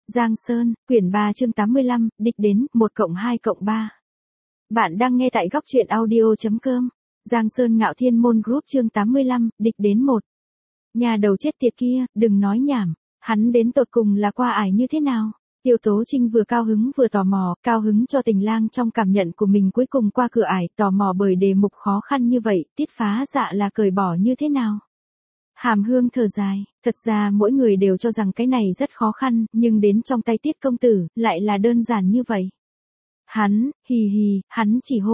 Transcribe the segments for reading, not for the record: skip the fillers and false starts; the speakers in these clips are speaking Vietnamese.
Giang Sơn, quyển 3 chương 85, địch đến, 1+2+3. Bạn đang nghe tại góc truyện audio.com. Giang Sơn Ngạo Thiên Môn Group chương 85, địch đến 1. Nhà đầu chết tiệt kia, đừng nói nhảm, hắn đến tột cùng là qua ải như thế nào? Tiêu Tố Trinh vừa cao hứng vừa tò mò, cao hứng cho Tình Lang trong cảm nhận của mình cuối cùng qua cửa ải, tò mò bởi đề mục khó khăn như vậy, Tiết Phá Dạ là cởi bỏ như thế nào? Hàm Hương thở dài, thật ra mỗi người đều cho rằng cái này rất khó khăn, nhưng đến trong tay Tiết công tử, lại là đơn giản như vậy. Hắn, hắn chỉ hô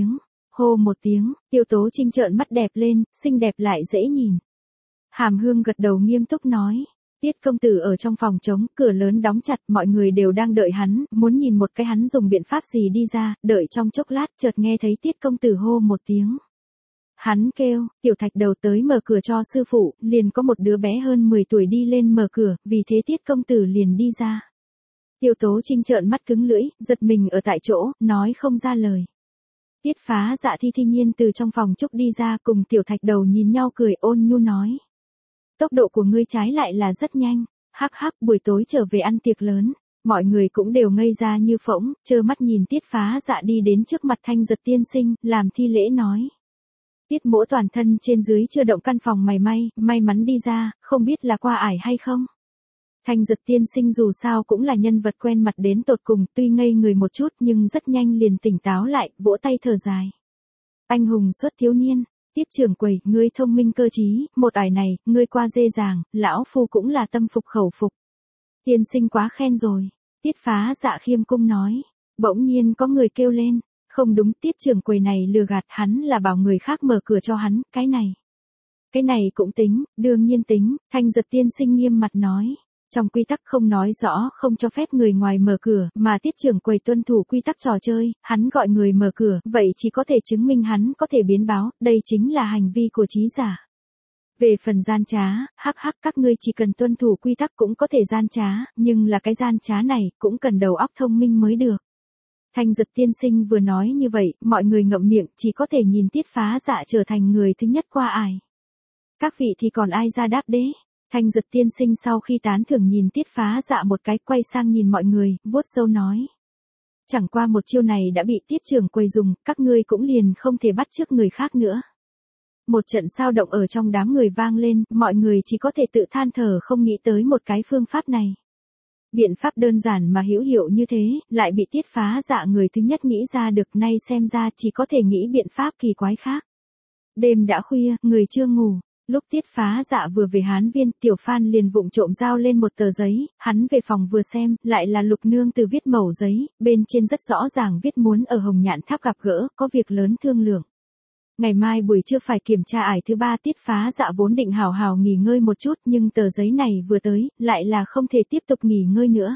một tiếng, Tiêu Tố Trinh trợn mắt đẹp lên, xinh đẹp lại dễ nhìn. Hàm Hương gật đầu nghiêm túc nói, Tiết công tử ở trong phòng trống, cửa lớn đóng chặt, mọi người đều đang đợi hắn, muốn nhìn một cái hắn dùng biện pháp gì đi ra, đợi trong chốc lát, chợt nghe thấy Tiết công tử hô một tiếng. Hắn kêu, Tiểu Thạch Đầu tới mở cửa cho sư phụ, liền có một đứa bé hơn 10 tuổi đi lên mở cửa, vì thế Tiết công tử liền đi ra. Tiêu Tố Trinh trợn mắt cứng lưỡi, giật mình ở tại chỗ, nói không ra lời. Tiết Phá Dạ thi nhiên từ trong phòng trúc đi ra, cùng Tiểu Thạch Đầu nhìn nhau cười ôn nhu nói. Tốc độ của ngươi trái lại là rất nhanh, hắc hắc, buổi tối trở về ăn tiệc lớn. Mọi người cũng đều ngây ra như phỗng, trơ mắt nhìn Tiết Phá Dạ đi đến trước mặt Thanh Giật tiên sinh, làm thi lễ nói. Tiết mỗ toàn thân trên dưới chưa động căn phòng may mắn đi ra, không biết là qua ải hay không. Thanh Giật tiên sinh dù sao cũng là nhân vật quen mặt đến tột cùng, tuy ngây người một chút nhưng rất nhanh liền tỉnh táo lại, vỗ tay thở dài. Anh hùng xuất thiếu niên, Tiết trưởng quầy, ngươi thông minh cơ trí, một ải này, ngươi qua dễ dàng, lão phu cũng là tâm phục khẩu phục. Tiên sinh quá khen rồi, Tiết Phá Dạ khiêm cung nói. Bỗng nhiên có người kêu lên. Không đúng, Tiết trưởng quầy này lừa gạt, hắn là bảo người khác mở cửa cho hắn, cái này cũng tính, đương nhiên tính, Thanh Giật tiên sinh nghiêm mặt nói. Trong quy tắc không nói rõ không cho phép người ngoài mở cửa, mà Tiết trưởng quầy tuân thủ quy tắc trò chơi, hắn gọi người mở cửa, vậy chỉ có thể chứng minh hắn có thể biến báo, đây chính là hành vi của trí giả. Về phần gian trá, hắc hắc, các ngươi chỉ cần tuân thủ quy tắc cũng có thể gian trá, nhưng là cái gian trá này cũng cần đầu óc thông minh mới được. Thanh Giật tiên sinh vừa nói như vậy, mọi người ngậm miệng, chỉ có thể nhìn Tiết Phá Dạ trở thành người thứ nhất qua ải. Các vị thì còn ai ra đáp đế? Thanh Giật tiên sinh sau khi tán thưởng nhìn Tiết Phá Dạ một cái, quay sang nhìn mọi người, vuốt râu nói. Chẳng qua một chiêu này đã bị Tiết trưởng quầy dùng, các ngươi cũng liền không thể bắt chước người khác nữa. Một trận sao động ở trong đám người vang lên, mọi người chỉ có thể tự than thở không nghĩ tới một cái phương pháp này. Biện pháp đơn giản mà hữu hiệu như thế, lại bị Tiết Phá Dạ người thứ nhất nghĩ ra được, nay xem ra chỉ có thể nghĩ biện pháp kỳ quái khác. Đêm đã khuya, người chưa ngủ. Lúc Tiết Phá Dạ vừa về Hán Viên, Tiểu Phan liền vụng trộm giao lên một tờ giấy, hắn về phòng vừa xem, lại là Lục Nương Từ viết mẩu giấy, bên trên rất rõ ràng viết muốn ở Hồng Nhạn Tháp gặp gỡ, có việc lớn thương lượng. Ngày mai buổi trưa phải kiểm tra ải thứ 3. Tiết Phá Dạ vốn định hào hào nghỉ ngơi một chút, nhưng tờ giấy này vừa tới, lại là không thể tiếp tục nghỉ ngơi nữa.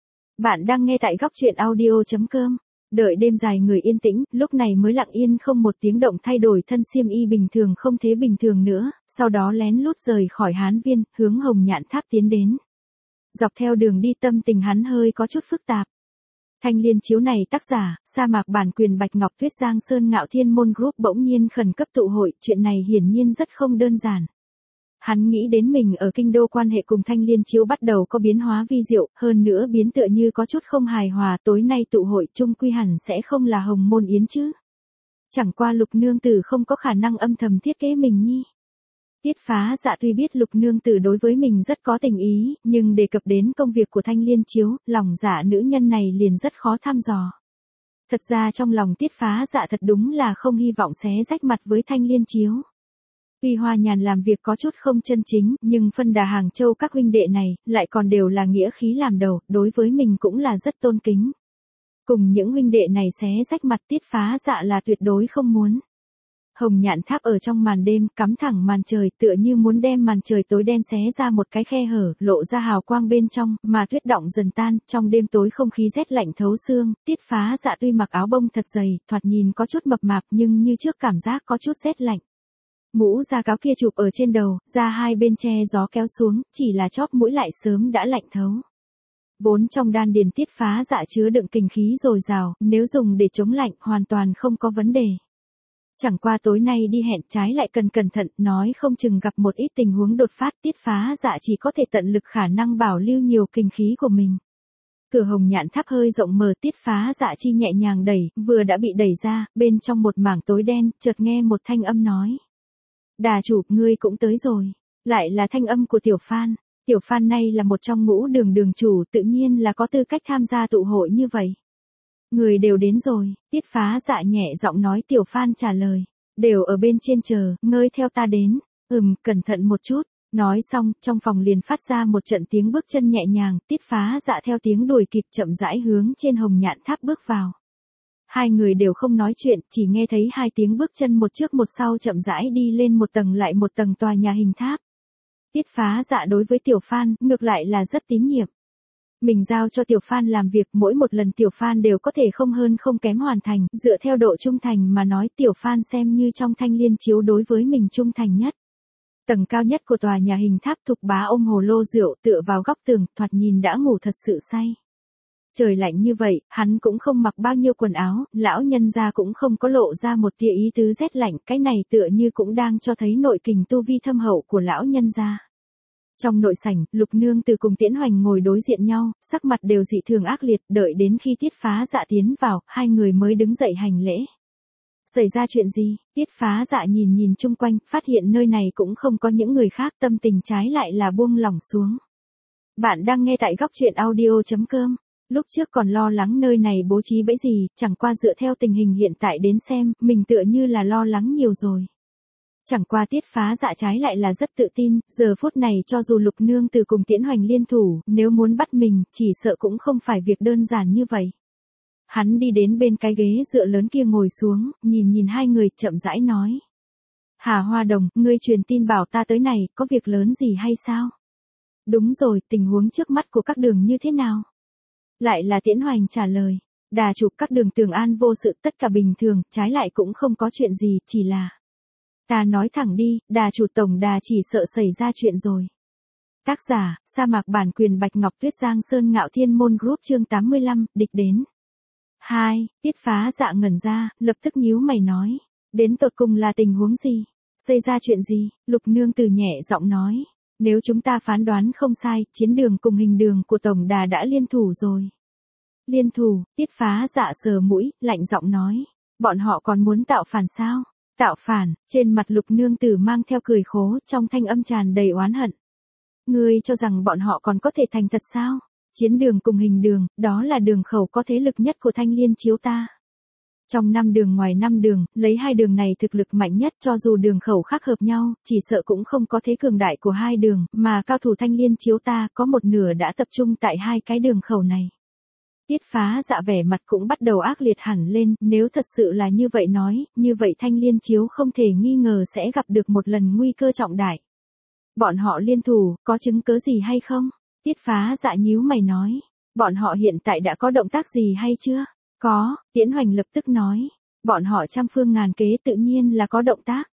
Bạn đang nghe tại góc truyện audio.com. Đợi đêm dài người yên tĩnh, lúc này mới lặng yên không một tiếng động thay đổi thân xiêm y bình thường không thế bình thường nữa, sau đó lén lút rời khỏi Hán Viên, hướng Hồng Nhạn Tháp tiến đến. Dọc theo đường đi tâm tình hắn hơi có chút phức tạp. Thanh Liên Chiếu này tác giả, sa mạc bản quyền Bạch Ngọc Tuyết. Giang Sơn Ngạo Thiên Môn Group bỗng nhiên khẩn cấp tụ hội, chuyện này hiển nhiên rất không đơn giản. Hắn nghĩ đến mình ở kinh đô quan hệ cùng Thanh Liên Chiếu bắt đầu có biến hóa vi diệu, hơn nữa biến tựa như có chút không hài hòa, tối nay tụ hội chung quy hẳn sẽ không là Hồng Môn Yến chứ. Chẳng qua Lục Nương Tử không có khả năng âm thầm thiết kế mình nhi. Tiết Phá Dạ tuy biết Lục Nương Tử đối với mình rất có tình ý, nhưng đề cập đến công việc của Thanh Liên Chiếu, lòng dạ nữ nhân này liền rất khó thăm dò. Thật ra trong lòng Tiết Phá Dạ thật đúng là không hy vọng xé rách mặt với Thanh Liên Chiếu. Tuy Hoa Nhàn làm việc có chút không chân chính, nhưng phân đà Hàng Châu các huynh đệ này, lại còn đều là nghĩa khí làm đầu, đối với mình cũng là rất tôn kính. Cùng những huynh đệ này xé rách mặt Tiết Phá Dạ là tuyệt đối không muốn. Hồng Nhạn Tháp ở trong màn đêm, cắm thẳng màn trời, tựa như muốn đem màn trời tối đen xé ra một cái khe hở, lộ ra hào quang bên trong, mà tuyết động dần tan, trong đêm tối không khí rét lạnh thấu xương, Tiết Phá Dạ tuy mặc áo bông thật dày, thoạt nhìn có chút mập mạp nhưng như trước cảm giác có chút rét lạnh. Mũ da cáo kia chụp ở trên đầu, da hai bên che gió kéo xuống, chỉ là chóp mũi lại sớm đã lạnh thấu. Vốn trong đan điền Tiết Phá Dạ chứa đựng kình khí dồi dào, nếu dùng để chống lạnh hoàn toàn không có vấn đề. Chẳng qua tối nay đi hẹn trái lại cần cẩn thận, nói không chừng gặp một ít tình huống đột phát, Tiết Phá Dạ chỉ có thể tận lực khả năng bảo lưu nhiều kình khí của mình. Cửa hồng nhạn tháp hơi rộng mở, Tiết Phá Dạ chi nhẹ nhàng đẩy, vừa đã bị đẩy ra, bên trong một mảng tối đen, chợt nghe một thanh âm nói. Đà chủ, ngươi cũng tới rồi. Lại là thanh âm của Tiểu Phan. Tiểu Phan này là một trong ngũ đường đường chủ, tự nhiên là có tư cách tham gia tụ hội như vậy. Người đều đến rồi, Tiết Phá Dạ nhẹ giọng nói. Tiểu Phan trả lời. Đều ở bên trên chờ, ngươi theo ta đến. Cẩn thận một chút. Nói xong, trong phòng liền phát ra một trận tiếng bước chân nhẹ nhàng, Tiết Phá Dạ theo tiếng đuổi kịp chậm rãi hướng trên hồng nhạn tháp bước vào. Hai người đều không nói chuyện, chỉ nghe thấy hai tiếng bước chân một trước một sau chậm rãi đi lên một tầng lại một tầng tòa nhà hình tháp. Tiết Phá Dạ đối với Tiểu Phan, ngược lại là rất tín nhiệm. Mình giao cho Tiểu Phan làm việc, mỗi một lần Tiểu Phan đều có thể không hơn không kém hoàn thành, dựa theo độ trung thành mà nói, Tiểu Phan xem như trong Thanh Liên Chiếu đối với mình trung thành nhất. Tầng cao nhất của tòa nhà hình tháp, Thục Bá ôm hồ lô rượu tựa vào góc tường, thoạt nhìn đã ngủ thật sự say. Trời lạnh như vậy, hắn cũng không mặc bao nhiêu quần áo, lão nhân gia cũng không có lộ ra một tia ý tứ rét lạnh, cái này tựa như cũng đang cho thấy nội kình tu vi thâm hậu của lão nhân gia. Trong nội sảnh, Lục Nương Từ cùng Tiễn Hoành ngồi đối diện nhau, sắc mặt đều dị thường ác liệt, đợi đến khi Tiết Phá Dạ tiến vào, hai người mới đứng dậy hành lễ. Xảy ra chuyện gì? Tiết Phá Dạ nhìn nhìn chung quanh, phát hiện nơi này cũng không có những người khác, tâm tình trái lại là buông lỏng xuống. Bạn đang nghe tại góc truyện audio.com. Lúc trước còn lo lắng nơi này bố trí bẫy gì, chẳng qua dựa theo tình hình hiện tại đến xem, mình tựa như là lo lắng nhiều rồi. Chẳng qua Tiết Phá Dạ trái lại là rất tự tin, giờ phút này cho dù Lục Nương Từ cùng Tiễn Hoành liên thủ, nếu muốn bắt mình, chỉ sợ cũng không phải việc đơn giản như vậy. Hắn đi đến bên cái ghế dựa lớn kia ngồi xuống, nhìn hai người, chậm rãi nói. Hà Hoa Đồng, ngươi truyền tin bảo ta tới này, có việc lớn gì hay sao? Đúng rồi, tình huống trước mắt của các đường như thế nào? Lại là Tiễn Hoành trả lời. Đà chủ, các đường tường an vô sự, tất cả bình thường, trái lại cũng không có chuyện gì, chỉ là. Ta nói thẳng đi, đà chủ tổng đà chỉ sợ xảy ra chuyện rồi. Tác giả, sa mạc bản quyền Bạch Ngọc Tuyết, Giang Sơn Ngạo Thiên Môn Group, chương 85, địch đến. 2. Tiết Phá Dạ ngẩn ra, lập tức nhíu mày nói. Đến tột cùng là tình huống gì? Xảy ra chuyện gì? Lục Nương Từ nhẹ giọng nói. Nếu chúng ta phán đoán không sai, chiến đường cùng hình đường của tổng đà đã liên thủ rồi. Liên thủ? Tiết Phá Dạ sờ mũi, lạnh giọng nói. Bọn họ còn muốn tạo phản sao? Tạo phản? Trên mặt Lục Nương Tử mang theo cười khố, trong thanh âm tràn đầy oán hận. Ngươi cho rằng bọn họ còn có thể thành thật sao? Chiến đường cùng hình đường, đó là đường khẩu có thế lực nhất của Thanh Liên Chiếu ta. Trong 5 đường ngoài 5 đường, lấy hai đường này thực lực mạnh nhất, cho dù đường khẩu khác hợp nhau, chỉ sợ cũng không có thế cường đại của hai đường, mà cao thủ Thanh Liên Chiếu ta có một nửa đã tập trung tại hai cái đường khẩu này. Tiết Phá Dạ vẻ mặt cũng bắt đầu ác liệt hẳn lên, nếu thật sự là như vậy nói, như vậy Thanh Liên Chiếu không thể nghi ngờ sẽ gặp được một lần nguy cơ trọng đại. Bọn họ liên thủ, có chứng cớ gì hay không? Tiết Phá Dạ nhíu mày nói. Bọn họ hiện tại đã có động tác gì hay chưa? Có, Tiễn Hoành lập tức nói. Bọn họ trăm phương ngàn kế tự nhiên là có động tác.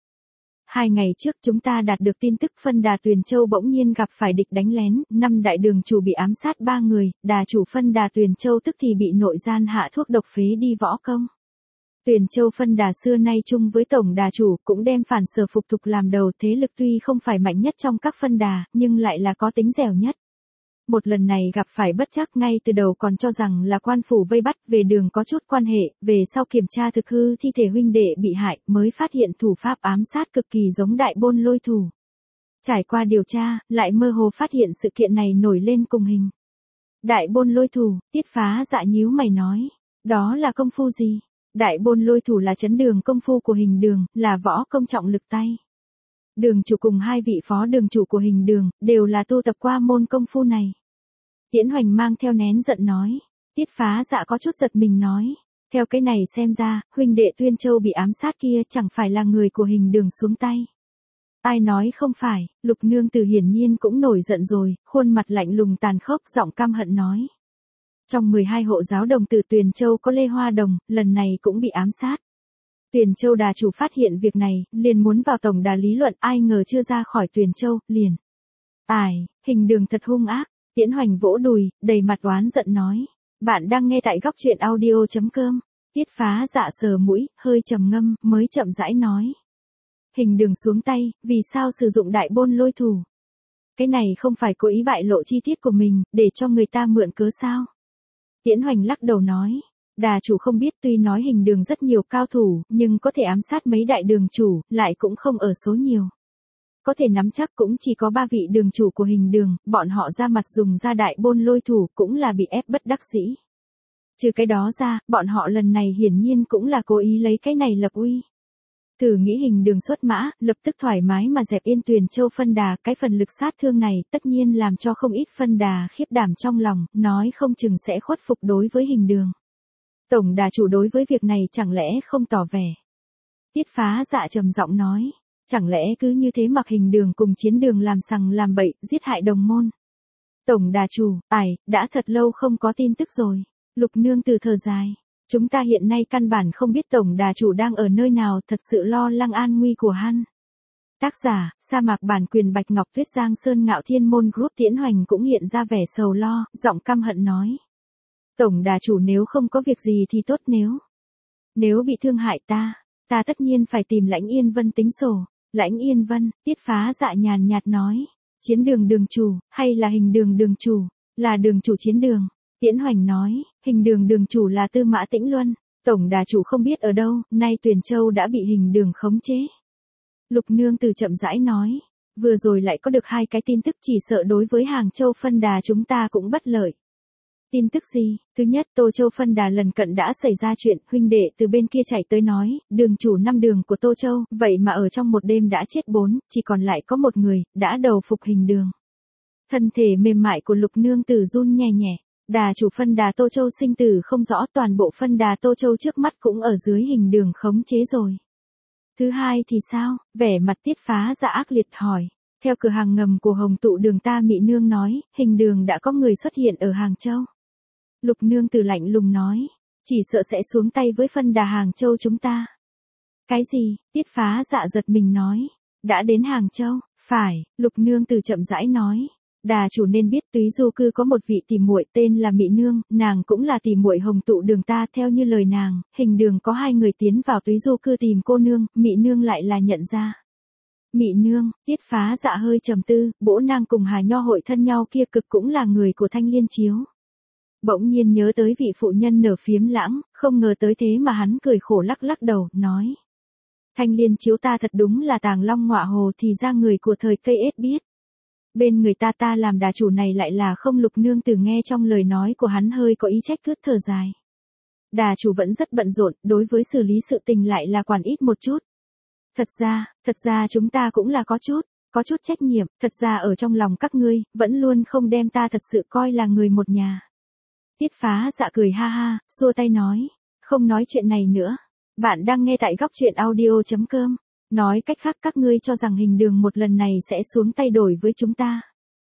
2 ngày trước chúng ta đạt được tin tức phân đà Tuyền Châu bỗng nhiên gặp phải địch đánh lén, 5 đại đường chủ bị ám sát 3 người, đà chủ phân đà Tuyền Châu tức thì bị nội gian hạ thuốc độc phế đi võ công. Tuyền Châu phân đà xưa nay chung với tổng đà chủ cũng đem phản sở phục thục làm đầu, thế lực tuy không phải mạnh nhất trong các phân đà, nhưng lại là có tính dẻo nhất. Một lần này gặp phải bất trắc, ngay từ đầu còn cho rằng là quan phủ vây bắt, về đường có chút quan hệ, về sau kiểm tra thực hư thi thể huynh đệ bị hại, mới phát hiện thủ pháp ám sát cực kỳ giống Đại Bôn Lôi Thủ. Trải qua điều tra, lại mơ hồ phát hiện sự kiện này nổi lên cùng hình. Đại Bôn Lôi Thủ, Tiết Phá Dạ nhíu mày nói, đó là công phu gì? Đại Bôn Lôi Thủ là chấn đường công phu của hình đường, là võ công trọng lực tay. Đường chủ cùng 2 vị phó đường chủ của hình đường, đều là tu tập qua môn công phu này. Tiễn Hoành mang theo nén giận nói. Tiết Phá Dạ có chút giật mình nói. Theo cái này xem ra, huynh đệ Tuyên Châu bị ám sát kia chẳng phải là người của hình đường xuống tay. Ai nói không phải, Lục Nương Tử hiển nhiên cũng nổi giận rồi, khuôn mặt lạnh lùng tàn khốc, giọng căm hận nói. Trong 12 hộ giáo đồng từ Tuyền Châu có Lê Hoa Đồng, lần này cũng bị ám sát. Tuyền Châu đà chủ phát hiện việc này, liền muốn vào tổng đà lý luận, ai ngờ chưa ra khỏi Tuyền Châu, liền. Hình đường thật hung ác. Tiễn Hoành vỗ đùi, đầy mặt oán giận nói. Bạn đang nghe tại góc truyện audio.com. Tiết Phá Dạ sờ mũi, hơi trầm ngâm, mới chậm rãi nói. Hình đường xuống tay, vì sao sử dụng Đại Bôn Lôi Thủ? Cái này không phải cố ý bại lộ chi tiết của mình, để cho người ta mượn cớ sao? Tiễn Hoành lắc đầu nói. Đà chủ không biết, tuy nói hình đường rất nhiều cao thủ, nhưng có thể ám sát mấy đại đường chủ, lại cũng không ở số nhiều. Có thể nắm chắc cũng chỉ có 3 vị đường chủ của hình đường, bọn họ ra mặt dùng ra đại bôn lôi thủ cũng là bị ép bất đắc dĩ. Trừ cái đó ra, bọn họ lần này hiển nhiên cũng là cố ý lấy cái này lập uy. Thử nghĩ hình đường xuất mã, lập tức thoải mái mà dẹp Yên Tuyền Châu phân đà, cái phần lực sát thương này tất nhiên làm cho không ít phân đà khiếp đảm trong lòng, nói không chừng sẽ khuất phục đối với hình đường. Tổng đà chủ đối với việc này chẳng lẽ không tỏ vẻ. Tiết Phá Dạ trầm giọng nói, chẳng lẽ cứ như thế mặc hình đường cùng chiến đường làm sằng làm bậy, giết hại đồng môn. Tổng đà chủ, đã thật lâu không có tin tức rồi. Lục Nương từ thở dài. Chúng ta hiện nay căn bản không biết tổng đà chủ đang ở nơi nào, thật sự lo lắng an nguy của hắn. Tác giả, sa mạc bản quyền Bạch Ngọc Tuyết, Giang Sơn Ngạo Thiên Môn Group. Tiễn Hoành cũng hiện ra vẻ sầu lo, giọng căm hận nói. Tổng đà chủ nếu không có việc gì thì tốt, nếu bị thương hại ta tất nhiên phải tìm Lãnh Yên Vân tính sổ. Lãnh Yên Vân, Tiết Phá Dạ nhàn nhạt nói. Chiến đường đường chủ, hay là hình đường đường chủ? Là đường chủ chiến đường. Tiễn Hoành nói, hình đường đường chủ là Tư Mã Tĩnh Luân. Tổng đà chủ không biết ở đâu, nay Tuyền Châu đã bị hình đường khống chế. Lục Nương từ chậm rãi nói, vừa rồi lại có được 2 cái tin tức, chỉ sợ đối với Hàng Châu phân đà chúng ta cũng bất lợi. Tin tức gì? Thứ nhất, Tô Châu phân đà lần cận đã xảy ra chuyện, huynh đệ từ bên kia chạy tới nói, đường chủ 5 đường của Tô Châu, vậy mà ở trong một đêm đã chết 4, chỉ còn lại có 1 người, đã đầu phục hình đường. Thân thể mềm mại của Lục Nương Tử run nhẹ nhẹ. Đà chủ phân đà Tô Châu sinh tử không rõ, toàn bộ phân đà Tô Châu trước mắt cũng ở dưới hình đường khống chế rồi. Thứ hai thì sao? Vẻ mặt Tiết Phá Dạ ác liệt hỏi. Theo cửa hàng ngầm của Hồng Tụ đường ta Mị Nương nói, hình đường đã có người xuất hiện ở Hàng Châu. Lục Nương Tử lạnh lùng nói, chỉ sợ sẽ xuống tay với phân đà Hàng Châu chúng ta. Cái gì? Tiết Phá Dạ giật mình nói. Đã đến Hàng Châu? Phải, Lục Nương Tử chậm rãi nói. Đà chủ nên biết Túy Du Cư có một vị tỷ muội tên là Mị Nương, nàng cũng là tỷ muội Hồng Tụ đường ta. Theo như lời nàng, hình đường có 2 người tiến vào Túy Du Cư tìm cô nương, Mị Nương lại là nhận ra. Mị Nương, Tiết Phá Dạ hơi trầm tư, bỗ nàng cùng Hà Nho hội thân nhau kia cực cũng là người của Thanh Liên Chiếu. Bỗng nhiên nhớ tới vị phụ nhân nở phiếm lãng, không ngờ tới thế mà hắn cười khổ lắc lắc đầu, nói. Thanh Liên Chiếu ta thật đúng là tàng long ngọa hồ, thì ra người của thời cây ết biết. Bên người ta làm đà chủ này lại là không. Lục Nương Tử nghe trong lời nói của hắn hơi có ý trách cứ, thở dài. Đà chủ vẫn rất bận rộn, đối với xử lý sự tình lại là quản ít một chút. Thật ra chúng ta cũng là có chút trách nhiệm, thật ra ở trong lòng các ngươi, vẫn luôn không đem ta thật sự coi là người một nhà. Tiết Phá Dạ cười ha ha, xua tay nói, không nói chuyện này nữa. Bạn đang nghe tại góc truyện audio.com. Nói cách khác các ngươi cho rằng hình đường một lần này sẽ xuống tay đổi với chúng ta.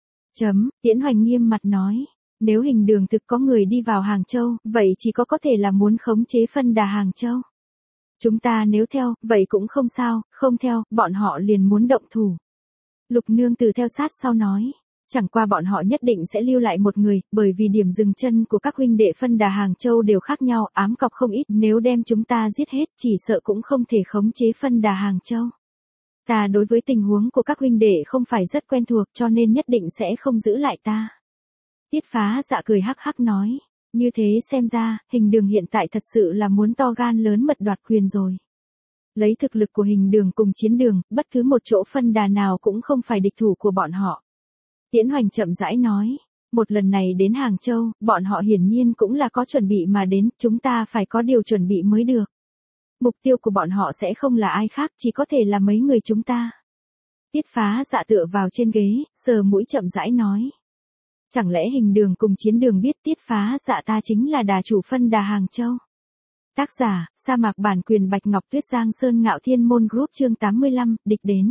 Tiễn Hoành nghiêm mặt nói, nếu hình đường thực có người đi vào Hàng Châu, vậy chỉ có thể là muốn khống chế phân đà Hàng Châu. Chúng ta nếu theo, vậy cũng không sao, không theo, bọn họ liền muốn động thủ. Lục Nương Tử theo sát sau nói, chẳng qua bọn họ nhất định sẽ lưu lại một người, bởi vì điểm dừng chân của các huynh đệ phân đà Hàng Châu đều khác nhau, ám cọc không ít, nếu đem chúng ta giết hết, chỉ sợ cũng không thể khống chế phân đà Hàng Châu. Ta đối với tình huống của các huynh đệ không phải rất quen thuộc, cho nên nhất định sẽ không giữ lại ta. Tiết Phá Dạ cười hắc hắc nói, như thế xem ra, hình đường hiện tại thật sự là muốn to gan lớn mật đoạt quyền rồi. Lấy thực lực của hình đường cùng chiến đường, bất cứ một chỗ phân đà nào cũng không phải địch thủ của bọn họ. Tiễn Hoành chậm rãi nói, một lần này đến Hàng Châu, bọn họ hiển nhiên cũng là có chuẩn bị mà đến, chúng ta phải có điều chuẩn bị mới được. Mục tiêu của bọn họ sẽ không là ai khác, chỉ có thể là mấy người chúng ta. Tiết Phá Dạ tựa vào trên ghế, sờ mũi chậm rãi nói. Chẳng lẽ hình đường cùng chiến đường biết Tiết Phá Dạ ta chính là đà chủ phân đà Hàng Châu? Tác giả, sa mạc bản quyền Bạch Ngọc Tuyết, Giang Sơn Ngạo Thiên Môn Group. Chương 85, địch đến.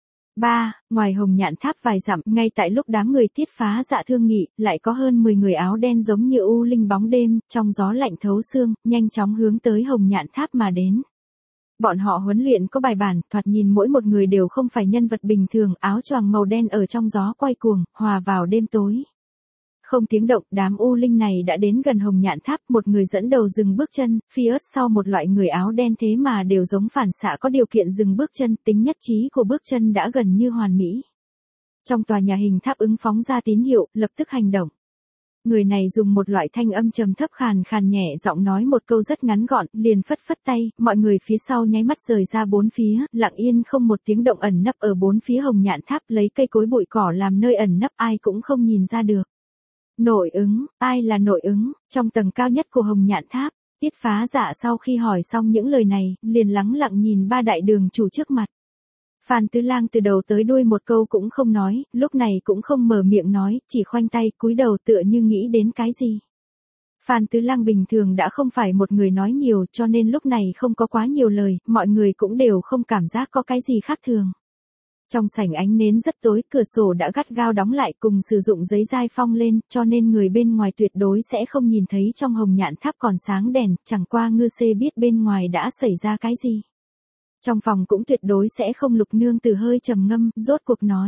3. Ngoài Hồng Nhạn Tháp vài dặm, ngay tại lúc đám người Tiết Phá Dạ thương nghị, lại có hơn 10 người áo đen giống như u linh bóng đêm, trong gió lạnh thấu xương, nhanh chóng hướng tới Hồng Nhạn Tháp mà đến. Bọn họ huấn luyện có bài bản, thoạt nhìn mỗi một người đều không phải nhân vật bình thường, áo choàng màu đen ở trong gió quay cuồng, hòa vào đêm tối. Không tiếng động, đám u linh này đã đến gần Hồng Nhạn Tháp, một người dẫn đầu dừng bước chân, phía sau một loại người áo đen thế mà đều giống phản xạ có điều kiện dừng bước chân, tính nhất trí của bước chân đã gần như hoàn mỹ. Trong tòa nhà hình tháp ứng phóng ra tín hiệu, lập tức hành động. Người này dùng một loại thanh âm trầm thấp khàn khàn nhẹ giọng nói một câu rất ngắn gọn, liền phất phất tay, mọi người phía sau nháy mắt rời ra bốn phía, lặng yên không một tiếng động ẩn nấp ở bốn phía Hồng Nhạn Tháp, lấy cây cối bụi cỏ làm nơi ẩn nấp, ai cũng không nhìn ra được. Nội ứng, ai là nội ứng? Trong tầng cao nhất của Hồng Nhạn Tháp, Tiết Phá Dạ sau khi hỏi xong những lời này, liền lắng lặng nhìn ba đại đường chủ trước mặt. Phan Tứ Lang từ đầu tới đuôi một câu cũng không nói, lúc này cũng không mở miệng nói, chỉ khoanh tay cúi đầu tựa như nghĩ đến cái gì. Phan Tứ Lang bình thường đã không phải một người nói nhiều, cho nên lúc này không có quá nhiều lời, mọi người cũng đều không cảm giác có cái gì khác thường. Trong sảnh ánh nến rất tối, cửa sổ đã gắt gao đóng lại cùng sử dụng giấy dai phong lên, cho nên người bên ngoài tuyệt đối sẽ không nhìn thấy trong Hồng Nhạn Tháp còn sáng đèn, chẳng qua Ngư Xê biết bên ngoài đã xảy ra cái gì. Trong phòng cũng tuyệt đối sẽ không. Lục Nương Tử hơi trầm ngâm, rốt cuộc nói.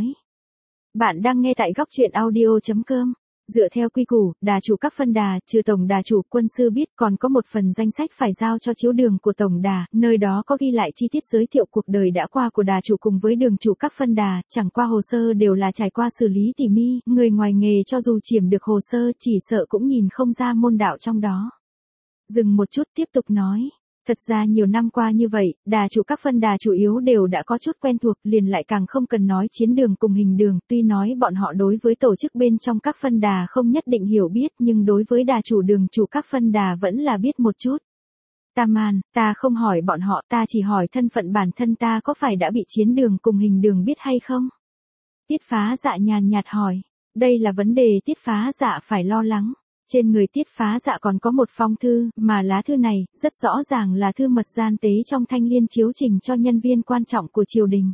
Bạn đang nghe tại góc truyện audio.com. Dựa theo quy củ, đà chủ các phân đà, trừ tổng đà chủ, quân sư biết còn có một phần danh sách phải giao cho chiếu đường của tổng đà, nơi đó có ghi lại chi tiết giới thiệu cuộc đời đã qua của đà chủ cùng với đường chủ các phân đà, chẳng qua hồ sơ đều là trải qua xử lý tỉ mỉ, người ngoài nghề cho dù chiếm được hồ sơ chỉ sợ cũng nhìn không ra môn đạo trong đó. Dừng một chút tiếp tục nói. Thật ra nhiều năm qua như vậy, đà chủ các phân đà chủ yếu đều đã có chút quen thuộc, liền lại càng không cần nói chiến đường cùng hình đường, tuy nói bọn họ đối với tổ chức bên trong các phân đà không nhất định hiểu biết, nhưng đối với đà chủ đường chủ các phân đà vẫn là biết một chút. Tam Man, ta không hỏi bọn họ, ta chỉ hỏi thân phận bản thân ta có phải đã bị chiến đường cùng hình đường biết hay không? Tiết Phá Dạ nhàn nhạt hỏi, đây là vấn đề Tiết Phá Dạ phải lo lắng. Trên người Tiết Phá Dạ còn có một phong thư, mà lá thư này, rất rõ ràng là thư mật gian tế trong thanh liên chiếu trình cho nhân viên quan trọng của triều đình.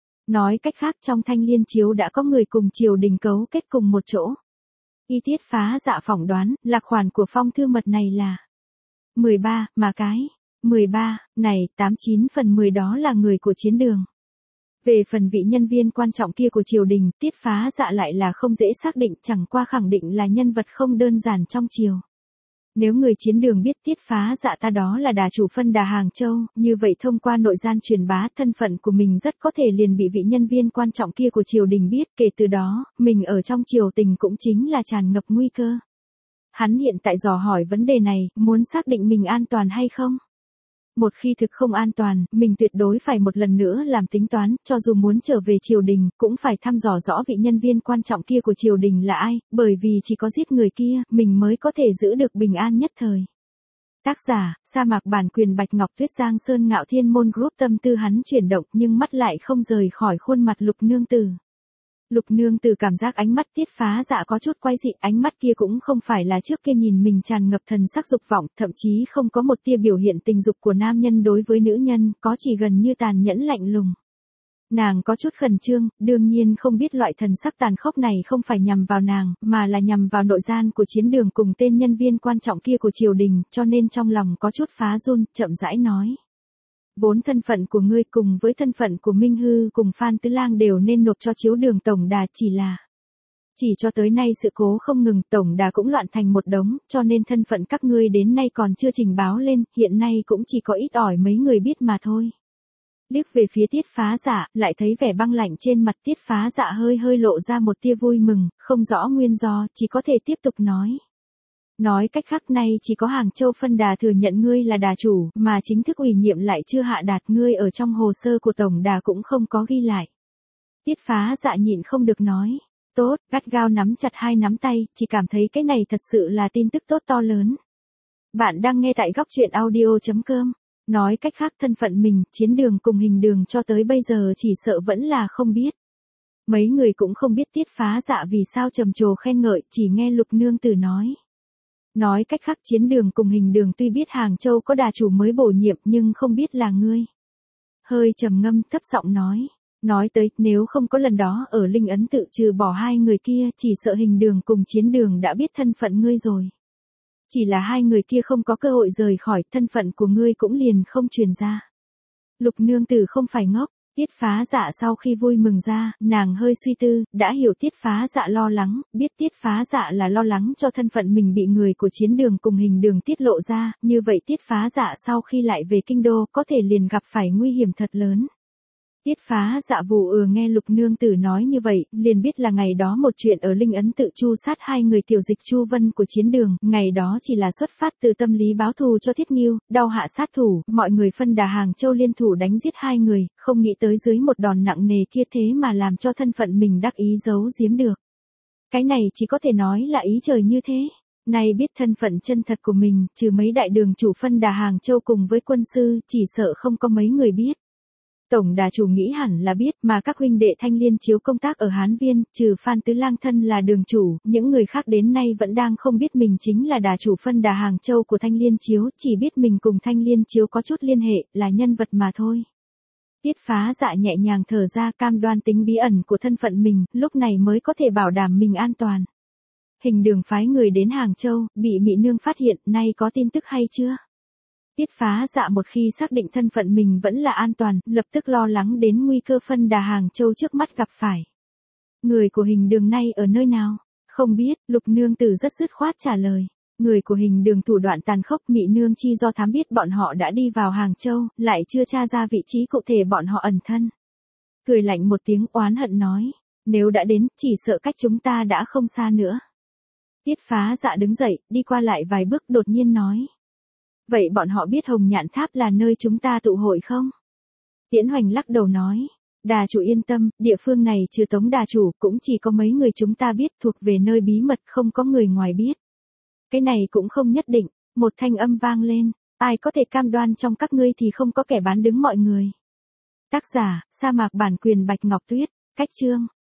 Nói cách khác trong thanh liên chiếu đã có người cùng triều đình cấu kết cùng một chỗ. Y Tiết Phá Dạ phỏng đoán, lạc khoản của phong thư mật này là 13, mà cái 13, này, 89 phần 10 đó là người của chiến đường. Về phần vị nhân viên quan trọng kia của triều đình, Tiết Phá Dạ lại là không dễ xác định, chẳng qua khẳng định là nhân vật không đơn giản trong triều. Nếu người chiến đường biết Tiết Phá Dạ ta đó là đà chủ phân đà Hàng Châu, như vậy thông qua nội gian truyền bá thân phận của mình rất có thể liền bị vị nhân viên quan trọng kia của triều đình biết, kể từ đó, mình ở trong triều tình cũng chính là tràn ngập nguy cơ. Hắn hiện tại dò hỏi vấn đề này, muốn xác định mình an toàn hay không? Một khi thực không an toàn, mình tuyệt đối phải một lần nữa làm tính toán, cho dù muốn trở về triều đình, cũng phải thăm dò rõ vị nhân viên quan trọng kia của triều đình là ai, bởi vì chỉ có giết người kia, mình mới có thể giữ được bình an nhất thời. Tác giả, sa mạc bản quyền Bạch Ngọc Tuyết Giang Sơn Ngạo Thiên Môn Group. Tâm tư hắn chuyển động nhưng mắt lại không rời khỏi khuôn mặt Lục Nương Tử. Lục Nương Tử cảm giác ánh mắt Tiết Phá Dạ có chút quái dị, ánh mắt kia cũng không phải là trước kia nhìn mình tràn ngập thần sắc dục vọng, thậm chí không có một tia biểu hiện tình dục của nam nhân đối với nữ nhân, có chỉ gần như tàn nhẫn lạnh lùng. Nàng có chút khẩn trương, đương nhiên không biết loại thần sắc tàn khốc này không phải nhằm vào nàng, mà là nhằm vào nội gian của chiến đường cùng tên nhân viên quan trọng kia của triều đình, cho nên trong lòng có chút phá run, chậm rãi nói. Vốn thân phận của ngươi cùng với thân phận của Minh Hư cùng Phan Tứ Lang đều nên nộp cho chiếu đường tổng đà, chỉ cho tới nay sự cố không ngừng, tổng đà cũng loạn thành một đống, cho nên thân phận các ngươi đến nay còn chưa trình báo lên, hiện nay cũng chỉ có ít ỏi mấy người biết mà thôi. Liếc về phía Tiết Phá Dạ, lại thấy vẻ băng lạnh trên mặt Tiết Phá Dạ hơi hơi lộ ra một tia vui mừng, không rõ nguyên do, chỉ có thể tiếp tục nói. Nói cách khác nay chỉ có Hàng Châu phân đà thừa nhận ngươi là đà chủ, mà chính thức ủy nhiệm lại chưa hạ đạt, ngươi ở trong hồ sơ của tổng đà cũng không có ghi lại. Tiết Phá Dạ nhịn không được nói. Tốt, gắt gao nắm chặt hai nắm tay, chỉ cảm thấy cái này thật sự là tin tức tốt to lớn. Bạn đang nghe tại góc truyện audio.com. Nói cách khác thân phận mình, chiến đường cùng hình đường cho tới bây giờ chỉ sợ vẫn là không biết. Mấy người cũng không biết Tiết Phá Dạ vì sao trầm trồ khen ngợi, chỉ nghe Lục Nương Tử nói. Nói cách khác chiến đường cùng hình đường tuy biết Hàng Châu có đà chủ mới bổ nhiệm nhưng không biết là ngươi. Hơi trầm ngâm thấp giọng nói. Nói tới, nếu không có lần đó ở Linh Ấn tự trừ bỏ hai người kia, chỉ sợ hình đường cùng chiến đường đã biết thân phận ngươi rồi. Chỉ là hai người kia không có cơ hội rời khỏi, thân phận của ngươi cũng liền không truyền ra. Lục Nương Tử không phải ngốc. Tiết Phá Dạ sau khi vui mừng ra, nàng hơi suy tư, đã hiểu Tiết Phá Dạ lo lắng, biết Tiết Phá Dạ là lo lắng cho thân phận mình bị người của chiến đường cùng hình đường tiết lộ ra, như vậy Tiết Phá Dạ sau khi lại về kinh đô có thể liền gặp phải nguy hiểm thật lớn. Tiết Phá Dạ vù nghe Lục nương tử nói như vậy, liền biết là ngày đó một chuyện ở Linh Ấn tự chu sát hai người tiểu dịch Chu Vân của chiến đường, ngày đó chỉ là xuất phát từ tâm lý báo thù cho Thiết Ngưu, đau hạ sát thủ, mọi người phân đà Hàng Châu liên thủ đánh giết hai người, không nghĩ tới dưới một đòn nặng nề kia thế mà làm cho thân phận mình đắc ý giấu giếm được. Cái này chỉ có thể nói là ý trời như thế. Nay biết thân phận chân thật của mình, trừ mấy đại đường chủ phân đà Hàng Châu cùng với quân sư, chỉ sợ không có mấy người biết. Tổng đà chủ nghĩ hẳn là biết, mà các huynh đệ Thanh Liên Chiếu công tác ở Hán Viên, trừ Phan Tứ Lang thân là đường chủ, những người khác đến nay vẫn đang không biết mình chính là đà chủ phân đà Hàng Châu của Thanh Liên Chiếu, chỉ biết mình cùng Thanh Liên Chiếu có chút liên hệ, là nhân vật mà thôi. Tiết Phá Dạ nhẹ nhàng thở ra, cam đoan tính bí ẩn của thân phận mình, lúc này mới có thể bảo đảm mình an toàn. Hình đường phái người đến Hàng Châu, bị Mị Nương phát hiện, nay có tin tức hay chưa? Tiết Phá Dạ một khi xác định thân phận mình vẫn là an toàn, lập tức lo lắng đến nguy cơ phân đà Hàng Châu trước mắt gặp phải. Người của hình đường nay ở nơi nào? Không biết, Lục nương tử rất dứt khoát trả lời. Người của hình đường thủ đoạn tàn khốc, Mị Nương chi do thám biết bọn họ đã đi vào Hàng Châu, lại chưa tra ra vị trí cụ thể bọn họ ẩn thân. Cười lạnh một tiếng oán hận nói, nếu đã đến, chỉ sợ cách chúng ta đã không xa nữa. Tiết Phá Dạ đứng dậy, đi qua lại vài bước đột nhiên nói. Vậy bọn họ biết Hồng Nhạn Tháp là nơi chúng ta tụ hội không? Tiễn Hoành lắc đầu nói. Đà chủ yên tâm, địa phương này trừ Tống đà chủ cũng chỉ có mấy người chúng ta biết, thuộc về nơi bí mật, không có người ngoài biết. Cái này cũng không nhất định, một thanh âm vang lên. Ai có thể cam đoan trong các ngươi thì không có kẻ bán đứng mọi người. Tác giả, Sa Mạc Bản Quyền Bạch Ngọc Tuyết, cách chương.